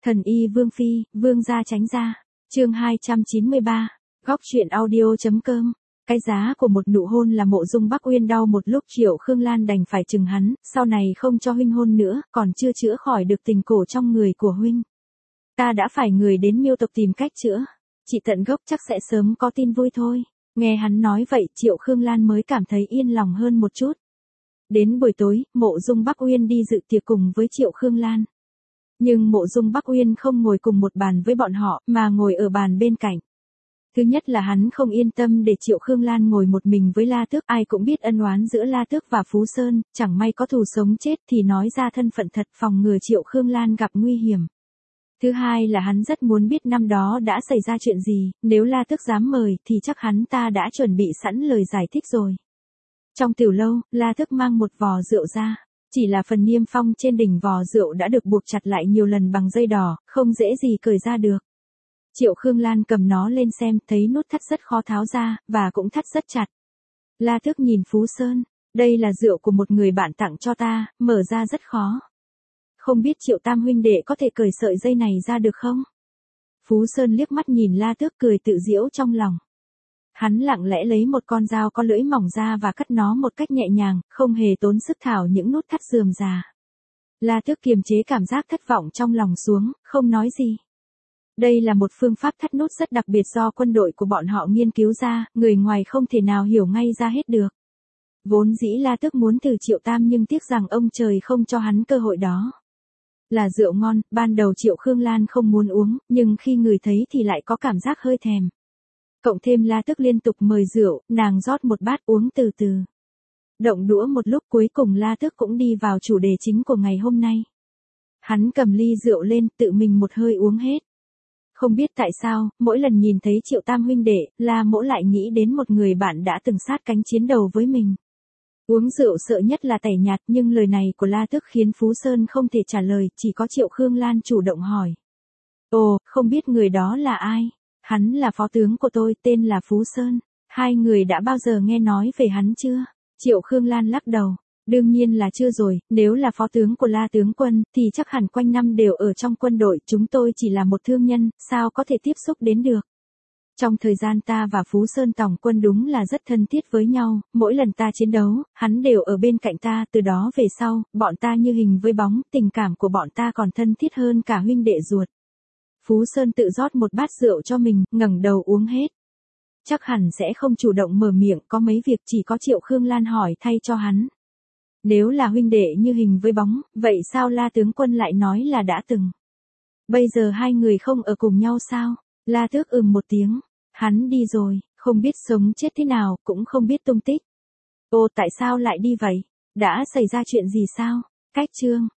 Thần y Vương Phi, Vương gia tránh ra. Chương 293. Góc truyện audio.com. Cái giá của một nụ hôn là Mộ Dung Bắc Uyên đau một lúc Triệu Khương Lan đành phải chừng hắn, sau này không cho huynh hôn nữa, còn chưa chữa khỏi được tình cổ trong người của huynh. Ta đã phải người đến Miêu tộc tìm cách chữa. Chị tận gốc chắc sẽ sớm có tin vui thôi. Nghe hắn nói vậy Triệu Khương Lan mới cảm thấy yên lòng hơn một chút. Đến buổi tối, Mộ Dung Bắc Uyên đi dự tiệc cùng với Triệu Khương Lan. Nhưng Mộ Dung Bắc Uyên không ngồi cùng một bàn với bọn họ, mà ngồi ở bàn bên cạnh. Thứ nhất là hắn không yên tâm để Triệu Khương Lan ngồi một mình với La Tước, ai cũng biết ân oán giữa La Tước và Phú Sơn, chẳng may có thù sống chết thì nói ra thân phận thật phòng ngừa Triệu Khương Lan gặp nguy hiểm. Thứ hai là hắn rất muốn biết năm đó đã xảy ra chuyện gì, nếu La Tước dám mời thì chắc hắn ta đã chuẩn bị sẵn lời giải thích rồi. Trong tiểu lâu, La Tước mang một vò rượu ra. Chỉ là phần niêm phong trên đỉnh vò rượu đã được buộc chặt lại nhiều lần bằng dây đỏ, không dễ gì cởi ra được. Triệu Khương Lan cầm nó lên xem, thấy nút thắt rất khó tháo ra, và cũng thắt rất chặt. La Tước nhìn Phú Sơn, đây là rượu của một người bạn tặng cho ta, mở ra rất khó. Không biết Triệu Tam huynh đệ có thể cởi sợi dây này ra được không? Phú Sơn liếc mắt nhìn La Tước cười tự giễu trong lòng. Hắn lặng lẽ lấy một con dao có lưỡi mỏng ra và cắt nó một cách nhẹ nhàng, không hề tốn sức thảo những nút thắt rườm rà. La Tước kiềm chế cảm giác thất vọng trong lòng xuống, không nói gì. Đây là một phương pháp thắt nút rất đặc biệt do quân đội của bọn họ nghiên cứu ra, người ngoài không thể nào hiểu ngay ra hết được. Vốn dĩ La Tước muốn từ Triệu Tam nhưng tiếc rằng ông trời không cho hắn cơ hội đó. Là rượu ngon, ban đầu Triệu Khương Lan không muốn uống, nhưng khi người thấy thì lại có cảm giác hơi thèm. Cộng thêm La Tước liên tục mời rượu, nàng rót một bát uống từ từ. Động đũa một lúc cuối cùng La Tước cũng đi vào chủ đề chính của ngày hôm nay. Hắn cầm ly rượu lên, tự mình một hơi uống hết. Không biết tại sao, mỗi lần nhìn thấy Triệu Tam huynh đệ, La Mỗ lại nghĩ đến một người bạn đã từng sát cánh chiến đầu với mình. Uống rượu sợ nhất là tẻ nhạt, nhưng lời này của La Tước khiến Phú Sơn không thể trả lời, chỉ có Triệu Khương Lan chủ động hỏi. Ồ, không biết người đó là ai? Hắn là phó tướng của tôi, tên là Phú Sơn. Hai người đã bao giờ nghe nói về hắn chưa? Triệu Khương Lan lắc đầu. Đương nhiên là chưa rồi, nếu là phó tướng của La tướng quân, thì chắc hẳn quanh năm đều ở trong quân đội, chúng tôi chỉ là một thương nhân, sao có thể tiếp xúc đến được. Trong thời gian ta và Phú Sơn tổng quân đúng là rất thân thiết với nhau, mỗi lần ta chiến đấu, hắn đều ở bên cạnh ta, từ đó về sau, bọn ta như hình với bóng, tình cảm của bọn ta còn thân thiết hơn cả huynh đệ ruột. Phú Sơn tự rót một bát rượu cho mình, ngẩng đầu uống hết. Chắc hẳn sẽ không chủ động mở miệng, có mấy việc chỉ có Triệu Khương Lan hỏi thay cho hắn. Nếu là huynh đệ như hình với bóng, vậy sao La tướng quân lại nói là đã từng? Bây giờ hai người không ở cùng nhau sao? La Tước một tiếng. Hắn đi rồi, không biết sống chết thế nào, cũng không biết tung tích. Ô, tại sao lại đi vậy? Đã xảy ra chuyện gì sao? Cách chương.